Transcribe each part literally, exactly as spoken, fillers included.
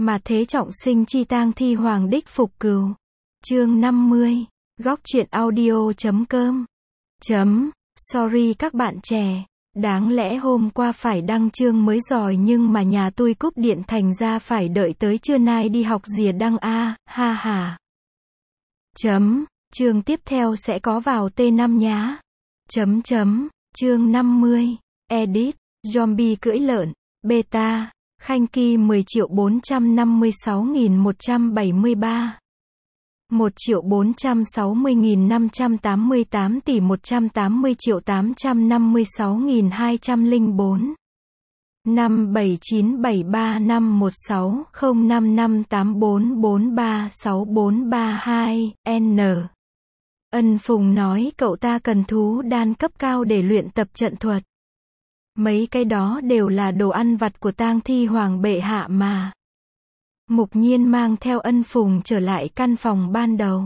Mà thế trọng sinh chi tang thi hoàng đích phục cừu. Chương năm mươi. Góc truyện audio chấm com. Chấm. Sorry các bạn trẻ. Đáng lẽ hôm qua phải đăng chương mới rồi nhưng mà nhà tôi cúp điện thành ra phải đợi tới trưa nay đi học rìa đăng a, ha ha. Chấm. Chương tiếp theo sẽ có vào T năm nhá. Chấm chấm. Chương năm mươi. Edit. Zombie cưỡi lợn. Beta. Khanh Ki mười triệu bốn trăm năm mươi sáu nghìn một trăm bảy mươi ba. một triệu bốn trăm sáu mươi nghìn năm trăm tám mươi tám tỷ một trăm tám mươi triệu tám trăm năm mươi sáu nghìn hai trăm lẻ bốn. năm bảy chín bảy ba năm một sáu không năm năm tám bốn bốn ba sáu bốn ba hai, N. Ân Phùng nói cậu ta cần thú đan cấp cao để luyện tập trận thuật. Mấy cái đó đều là đồ ăn vặt của tang thi hoàng bệ hạ mà. Mục Nhiên mang theo Ân Phùng trở lại căn phòng ban đầu.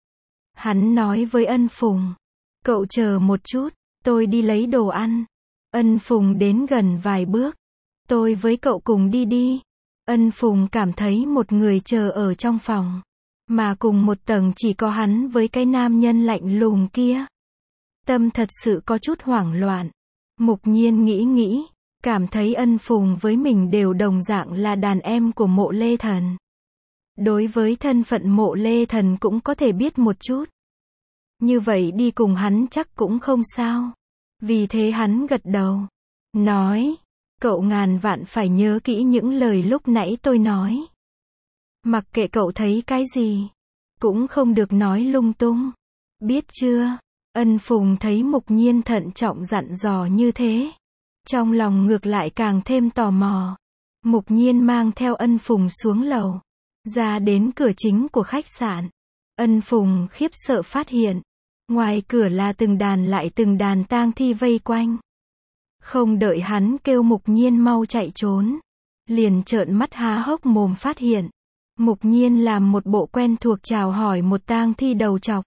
Hắn nói với Ân Phùng, cậu chờ một chút, tôi đi lấy đồ ăn. Ân Phùng đến gần vài bước, tôi với cậu cùng đi đi. Ân Phùng cảm thấy một người chờ ở trong phòng, mà cùng một tầng chỉ có hắn với cái nam nhân lạnh lùng kia. Tâm thật sự có chút hoảng loạn. Mục Nhiên nghĩ nghĩ, cảm thấy Ân Phùng với mình đều đồng dạng là đàn em của Mộ Lê Thần. Đối với thân phận Mộ Lê Thần cũng có thể biết một chút. Như vậy đi cùng hắn chắc cũng không sao. Vì thế hắn gật đầu, nói, cậu ngàn vạn phải nhớ kỹ những lời lúc nãy tôi nói. Mặc kệ cậu thấy cái gì, cũng không được nói lung tung. Biết chưa? Ân Phùng thấy Mục Nhiên thận trọng dặn dò như thế, trong lòng ngược lại càng thêm tò mò. Mục Nhiên mang theo Ân Phùng xuống lầu, ra đến cửa chính của khách sạn. Ân Phùng khiếp sợ phát hiện, ngoài cửa là từng đàn lại từng đàn tang thi vây quanh. Không đợi hắn kêu Mục Nhiên mau chạy trốn, liền trợn mắt há hốc mồm phát hiện, Mục Nhiên làm một bộ quen thuộc chào hỏi một tang thi đầu trọc.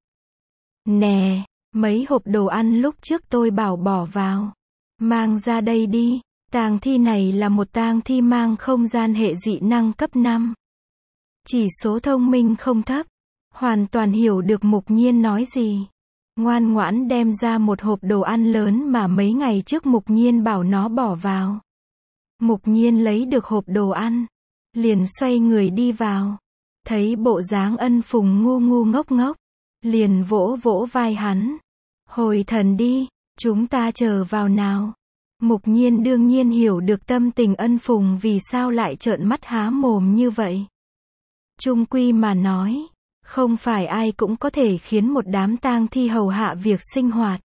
Nè, mấy hộp đồ ăn lúc trước tôi bảo bỏ vào, mang ra đây đi. Tang thi này là một tang thi mang không gian hệ dị năng cấp năm. Chỉ số thông minh không thấp, hoàn toàn hiểu được Mục Nhiên nói gì. Ngoan ngoãn đem ra một hộp đồ ăn lớn mà mấy ngày trước Mục Nhiên bảo nó bỏ vào. Mục Nhiên lấy được hộp đồ ăn, liền xoay người đi vào. Thấy bộ dáng Ân Phùng ngu ngu ngốc ngốc, liền vỗ vỗ vai hắn. Hồi thần đi, chúng ta chờ vào nào. Mục Nhiên đương nhiên hiểu được tâm tình Ân Phùng vì sao lại trợn mắt há mồm như vậy. Chung quy mà nói, không phải ai cũng có thể khiến một đám tang thi hầu hạ việc sinh hoạt.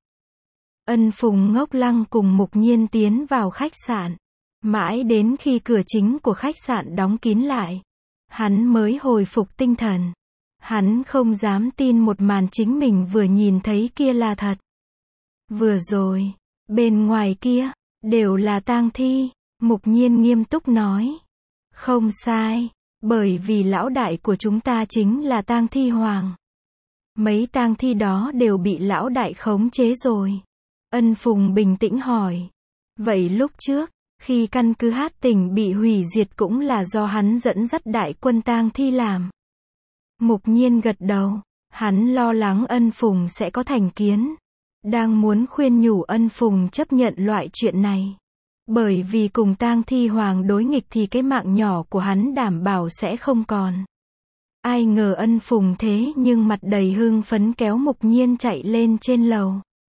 Ân Phùng ngốc lăng cùng Mục Nhiên tiến vào khách sạn. Mãi đến khi cửa chính của khách sạn đóng kín lại, hắn mới hồi phục tinh thần. Hắn không dám tin một màn chính mình vừa nhìn thấy kia là thật. Vừa rồi, bên ngoài kia, đều là tang thi. Mục Nhiên nghiêm túc nói. Không sai, bởi vì lão đại của chúng ta chính là tang thi hoàng. Mấy tang thi đó đều bị lão đại khống chế rồi. Ân Phùng bình tĩnh hỏi. Vậy lúc trước, khi căn cứ Hát Tỉnh bị hủy diệt cũng là do hắn dẫn dắt đại quân tang thi làm. Mục Nhiên gật đầu, hắn lo lắng Ân Phùng sẽ có thành kiến. Đang muốn khuyên nhủ Ân Phùng chấp nhận loại chuyện này. Bởi vì cùng tang thi hoàng đối nghịch thì cái mạng nhỏ của hắn đảm bảo sẽ không còn. Ai ngờ Ân Phùng thế nhưng mặt đầy hưng phấn kéo Mục Nhiên chạy lên trên lầu.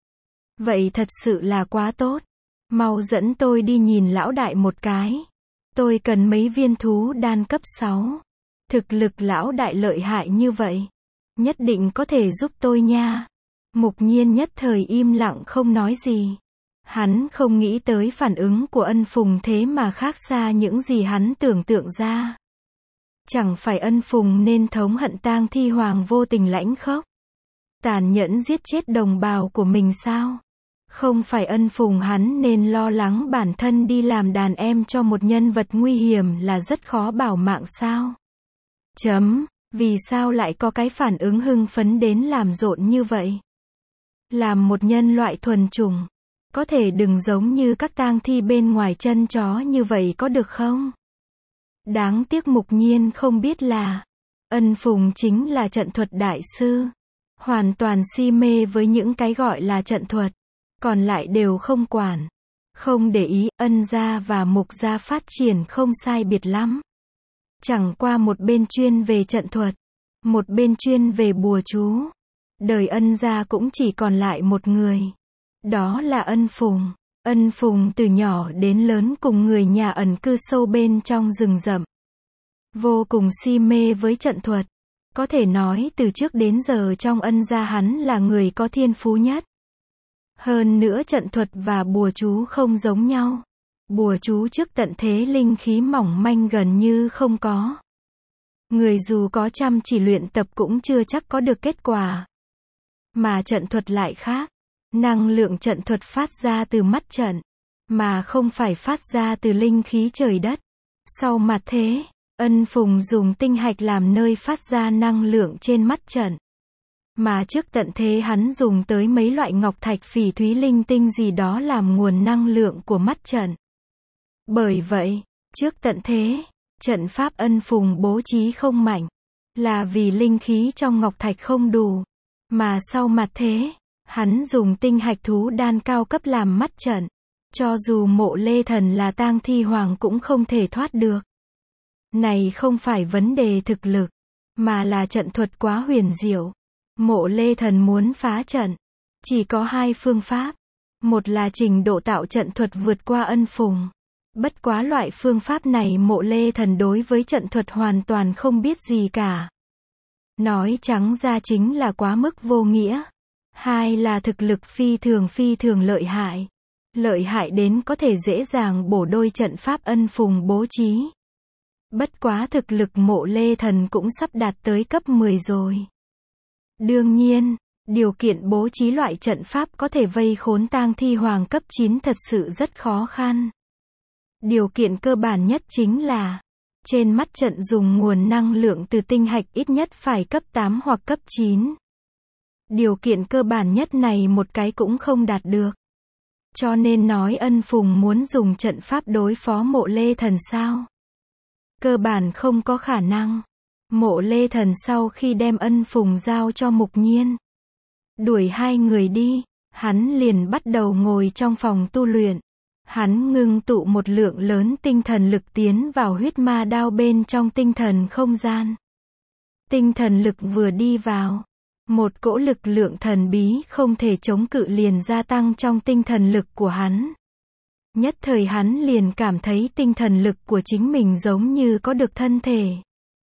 Vậy thật sự là quá tốt. Mau dẫn tôi đi nhìn lão đại một cái. Tôi cần mấy viên thú đan cấp sáu. Thực lực lão đại lợi hại như vậy, nhất định có thể giúp tôi nha. Mục Nhiên nhất thời im lặng không nói gì. Hắn không nghĩ tới phản ứng của Ân Phùng thế mà khác xa những gì hắn tưởng tượng ra. Chẳng phải Ân Phùng nên thống hận tang thi hoàng vô tình lãnh khốc, tàn nhẫn giết chết đồng bào của mình sao? Không phải Ân Phùng hắn nên lo lắng bản thân đi làm đàn em cho một nhân vật nguy hiểm là rất khó bảo mạng sao? Chấm, vì sao lại có cái phản ứng hưng phấn đến làm rộn như vậy? Làm một nhân loại thuần chủng, có thể đừng giống như các tang thi bên ngoài chân chó như vậy có được không? Đáng tiếc Mục Nhiên không biết là, Ân Phùng chính là trận thuật đại sư. Hoàn toàn si mê với những cái gọi là trận thuật. Còn lại đều không quản. Không để ý, Ân gia và Mục gia phát triển không sai biệt lắm. Chẳng qua một bên chuyên về trận thuật, một bên chuyên về bùa chú. Đời Ân gia cũng chỉ còn lại một người. Đó là Ân Phùng. Ân Phùng từ nhỏ đến lớn cùng người nhà ẩn cư sâu bên trong rừng rậm. Vô cùng si mê với trận thuật. Có thể nói từ trước đến giờ trong Ân gia hắn là người có thiên phú nhất. Hơn nữa trận thuật và bùa chú không giống nhau. Bùa chú trước tận thế linh khí mỏng manh gần như không có. Người dù có chăm chỉ luyện tập cũng chưa chắc có được kết quả. Mà trận thuật lại khác. Năng lượng trận thuật phát ra từ mắt trận, mà không phải phát ra từ linh khí trời đất. Sau mặt thế, Ân Phùng dùng tinh hạch làm nơi phát ra năng lượng trên mắt trận. Mà trước tận thế hắn dùng tới mấy loại ngọc thạch phỉ thúy linh tinh gì đó làm nguồn năng lượng của mắt trận. Bởi vậy, trước tận thế, trận pháp Ân Phùng bố trí không mạnh, là vì linh khí trong ngọc thạch không đủ. Mà sau mặt thế, hắn dùng tinh hạch thú đan cao cấp làm mắt trận. Cho dù Mộ Lê Thần là tang thi hoàng cũng không thể thoát được. Này không phải vấn đề thực lực, mà là trận thuật quá huyền diệu. Mộ Lê Thần muốn phá trận, chỉ có hai phương pháp. Một là trình độ tạo trận thuật vượt qua Ân Phùng. Bất quá loại phương pháp này Mộ Lê Thần đối với trận thuật hoàn toàn không biết gì cả. Nói trắng ra chính là quá mức vô nghĩa. Hai là thực lực phi thường phi thường lợi hại. Lợi hại đến có thể dễ dàng bổ đôi trận pháp Ân Phùng bố trí. Bất quá thực lực Mộ Lê Thần cũng sắp đạt tới cấp mười rồi. Đương nhiên, điều kiện bố trí loại trận pháp có thể vây khốn tang thi hoàng cấp chín thật sự rất khó khăn. Điều kiện cơ bản nhất chính là, trên mắt trận dùng nguồn năng lượng từ tinh hạch ít nhất phải cấp tám hoặc cấp chín. Điều kiện cơ bản nhất này một cái cũng không đạt được. Cho nên nói Ân Phùng muốn dùng trận pháp đối phó Mộ Lê Thần sao? Cơ bản không có khả năng. Mộ Lê Thần sau khi đem Ân Phùng giao cho Mục Nhiên, đuổi hai người đi, hắn liền bắt đầu ngồi trong phòng tu luyện. Hắn ngưng tụ một lượng lớn tinh thần lực tiến vào huyết ma đao bên trong tinh thần không gian. Tinh thần lực vừa đi vào, một cỗ lực lượng thần bí không thể chống cự liền gia tăng trong tinh thần lực của hắn. Nhất thời hắn liền cảm thấy tinh thần lực của chính mình giống như có được thân thể.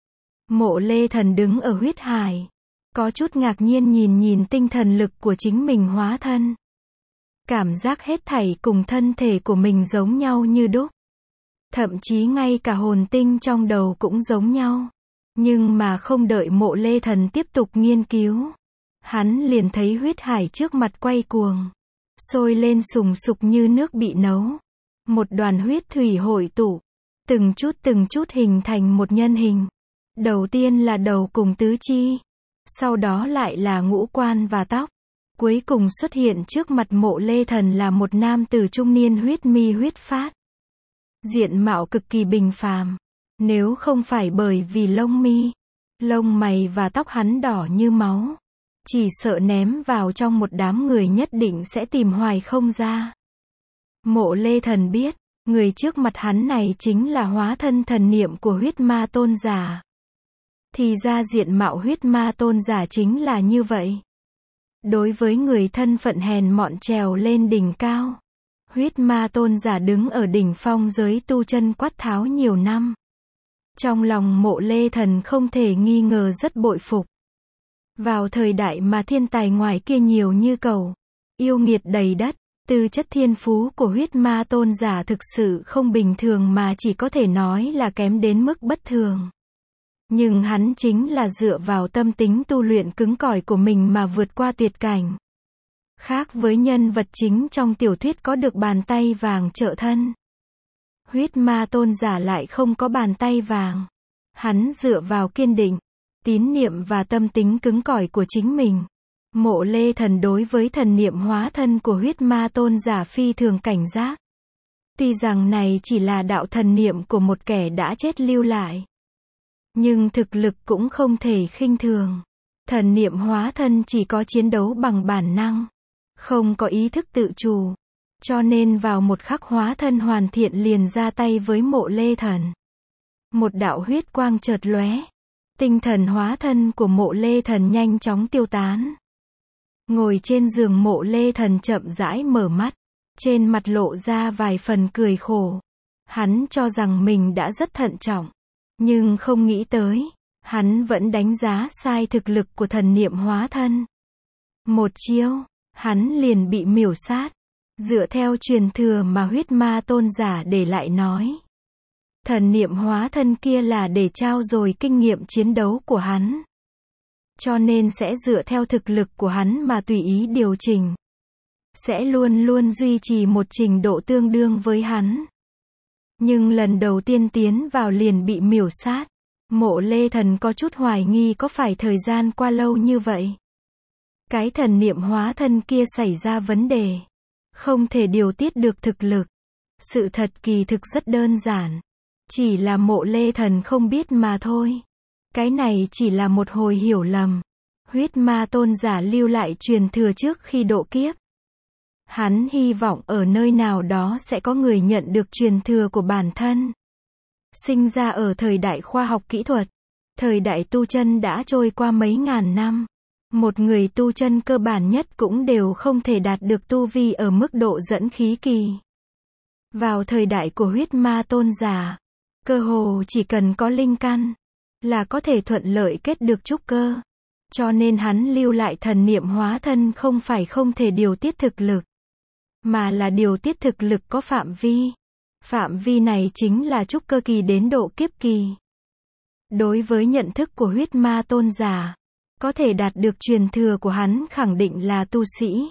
Mộ Lê Thần đứng ở huyết hải, có chút ngạc nhiên nhìn nhìn tinh thần lực của chính mình hóa thân. Cảm giác hết thảy cùng thân thể của mình giống nhau như đúc. Thậm chí ngay cả hồn tinh trong đầu cũng giống nhau. Nhưng mà không đợi Mộ Lê Thần tiếp tục nghiên cứu, hắn liền thấy huyết hải trước mặt quay cuồng, sôi lên sùng sục như nước bị nấu. Một đoàn huyết thủy hội tụ, từng chút từng chút hình thành một nhân hình. Đầu tiên là đầu cùng tứ chi, sau đó lại là ngũ quan và tóc. Cuối cùng xuất hiện trước mặt Mộ Lê Thần là một nam tử trung niên huyết mi huyết phát. Diện mạo cực kỳ bình phàm. Nếu không phải bởi vì lông mi, lông mày và tóc hắn đỏ như máu, chỉ sợ ném vào trong một đám người nhất định sẽ tìm hoài không ra. Mộ Lê Thần biết, người trước mặt hắn này chính là hóa thân thần niệm của huyết ma tôn giả. Thì ra diện mạo huyết ma tôn giả chính là như vậy. Đối với người thân phận hèn mọn trèo lên đỉnh cao, huyết ma tôn giả đứng ở đỉnh phong giới tu chân quát tháo nhiều năm. Trong lòng Mộ Lê Thần không thể nghi ngờ rất bội phục. Vào thời đại mà thiên tài ngoài kia nhiều như cầu, yêu nghiệt đầy đất, tư chất thiên phú của huyết ma tôn giả thực sự không bình thường mà chỉ có thể nói là kém đến mức bất thường. Nhưng hắn chính là dựa vào tâm tính tu luyện cứng cỏi của mình mà vượt qua tuyệt cảnh. Khác với nhân vật chính trong tiểu thuyết có được bàn tay vàng trợ thân. Huyết ma tôn giả lại không có bàn tay vàng. Hắn dựa vào kiên định, tín niệm và tâm tính cứng cỏi của chính mình. Mộ Lê Thần đối với thần niệm hóa thân của huyết ma tôn giả phi thường cảnh giác. Tuy rằng này chỉ là đạo thần niệm của một kẻ đã chết lưu lại, nhưng thực lực cũng không thể khinh thường. Thần niệm hóa thân chỉ có chiến đấu bằng bản năng, không có ý thức tự chủ. Cho nên vào một khắc hóa thân hoàn thiện liền ra tay với Mộ Lê Thần. Một đạo huyết quang chợt lóe. Tinh thần hóa thân của Mộ Lê Thần nhanh chóng tiêu tán. Ngồi trên giường Mộ Lê Thần chậm rãi mở mắt. Trên mặt lộ ra vài phần cười khổ. Hắn cho rằng mình đã rất thận trọng. Nhưng không nghĩ tới, hắn vẫn đánh giá sai thực lực của thần niệm hóa thân. Một chiêu, hắn liền bị miểu sát. Dựa theo truyền thừa mà huyết ma tôn giả để lại nói, thần niệm hóa thân kia là để trao dồi kinh nghiệm chiến đấu của hắn. Cho nên sẽ dựa theo thực lực của hắn mà tùy ý điều chỉnh. Sẽ luôn luôn duy trì một trình độ tương đương với hắn. Nhưng lần đầu tiên tiến vào liền bị miểu sát. Mộ Lê Thần có chút hoài nghi có phải thời gian qua lâu như vậy. Cái thần niệm hóa thân kia xảy ra vấn đề. Không thể điều tiết được thực lực. Sự thật kỳ thực rất đơn giản. Chỉ là Mộ Lê Thần không biết mà thôi. Cái này chỉ là một hồi hiểu lầm. Huyết ma tôn giả lưu lại truyền thừa trước khi độ kiếp. Hắn hy vọng ở nơi nào đó sẽ có người nhận được truyền thừa của bản thân. Sinh ra ở thời đại khoa học kỹ thuật. Thời đại tu chân đã trôi qua mấy ngàn năm. Một người tu chân cơ bản nhất cũng đều không thể đạt được tu vi ở mức độ dẫn khí kỳ. Vào thời đại của huyết ma tôn giả, cơ hồ chỉ cần có linh căn, là có thể thuận lợi kết được trúc cơ. Cho nên hắn lưu lại thần niệm hóa thân không phải không thể điều tiết thực lực, mà là điều tiết thực lực có phạm vi. Phạm vi này chính là trúc cơ kỳ đến độ kiếp kỳ. Đối với nhận thức của huyết ma tôn giả, có thể đạt được truyền thừa của hắn khẳng định là tu sĩ.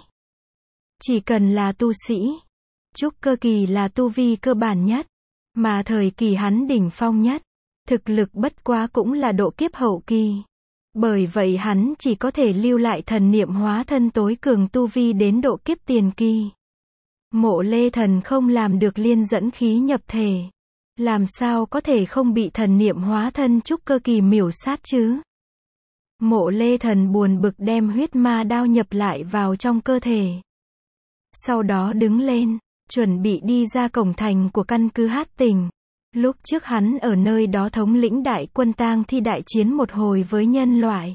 Chỉ cần là tu sĩ, trúc cơ kỳ là tu vi cơ bản nhất, mà thời kỳ hắn đỉnh phong nhất, thực lực bất quá cũng là độ kiếp hậu kỳ. Bởi vậy hắn chỉ có thể lưu lại thần niệm hóa thân tối cường tu vi đến độ kiếp tiền kỳ. Mộ Lê Thần không làm được liên dẫn khí nhập thể. Làm sao có thể không bị thần niệm hóa thân trúc cơ kỳ miểu sát chứ? Mộ Lê Thần buồn bực đem huyết ma đao nhập lại vào trong cơ thể. Sau đó đứng lên, chuẩn bị đi ra cổng thành của căn cứ Hát Tỉnh. Lúc trước hắn ở nơi đó thống lĩnh đại quân tang thi đại chiến một hồi với nhân loại.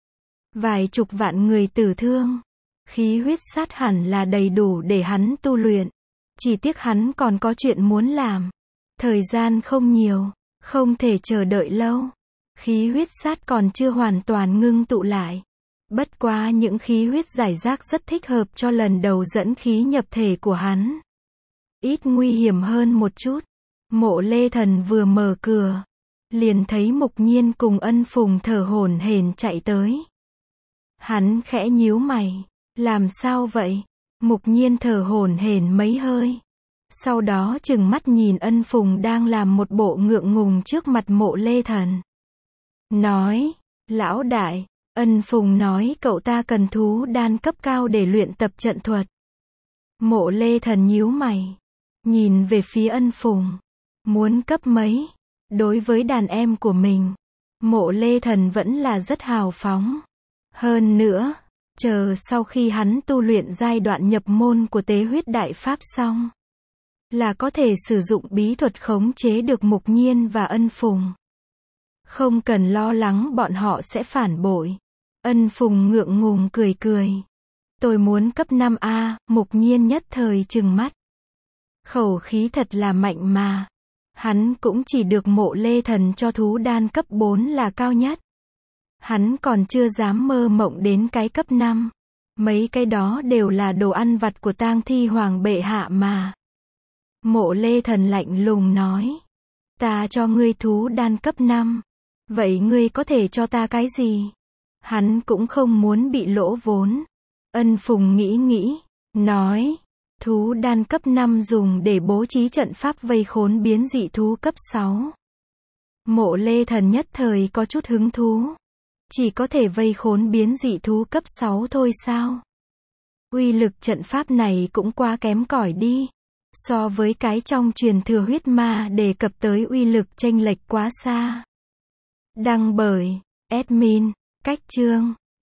Vài chục vạn người tử thương. Khí huyết sát hẳn là đầy đủ để hắn tu luyện. Chỉ tiếc hắn còn có chuyện muốn làm. Thời gian không nhiều, không thể chờ đợi lâu. Khí huyết sát còn chưa hoàn toàn ngưng tụ lại. Bất quá những khí huyết giải rác rất thích hợp cho lần đầu dẫn khí nhập thể của hắn. Ít nguy hiểm hơn một chút. Mộ Lê Thần vừa mở cửa, liền thấy Mục Nhiên cùng Ân Phùng thở hổn hển chạy tới. Hắn khẽ nhíu mày, làm sao vậy? Mục Nhiên thở hổn hển mấy hơi. Sau đó trừng mắt nhìn Ân Phùng đang làm một bộ ngượng ngùng trước mặt Mộ Lê Thần. Nói, lão đại, Ân Phùng nói cậu ta cần thú đan cấp cao để luyện tập trận thuật. Mộ Lê Thần nhíu mày, nhìn về phía Ân Phùng. Muốn cấp mấy? Đối với đàn em của mình, Mộ Lê Thần vẫn là rất hào phóng. Hơn nữa, chờ sau khi hắn tu luyện giai đoạn nhập môn của tế huyết đại pháp xong, là có thể sử dụng bí thuật khống chế được Mục Nhiên và Ân Phùng. Không cần lo lắng bọn họ sẽ phản bội. Ân Phùng ngượng ngùng cười cười. Tôi muốn cấp năm A, Mục Nhiên nhất thời trừng mắt. Khẩu khí thật là mạnh mà. Hắn cũng chỉ được Mộ Lê Thần cho thú đan cấp bốn là cao nhất. Hắn còn chưa dám mơ mộng đến cái cấp năm. Mấy cái đó đều là đồ ăn vặt của tang thi hoàng bệ hạ mà. Mộ Lê Thần lạnh lùng nói. Ta cho ngươi thú đan cấp năm. Vậy ngươi có thể cho ta cái gì? Hắn cũng không muốn bị lỗ vốn. Ân Phùng nghĩ nghĩ, nói. Thú đan cấp năm dùng để bố trí trận pháp vây khốn biến dị thú cấp sáu. Mộ Lê Thần nhất thời có chút hứng thú. Chỉ có thể vây khốn biến dị thú cấp sáu thôi sao? Uy lực trận pháp này cũng quá kém cỏi đi. so với cái trong truyền thừa huyết ma đề cập tới uy lực chênh lệch quá xa. Đăng bởi admin, cách chương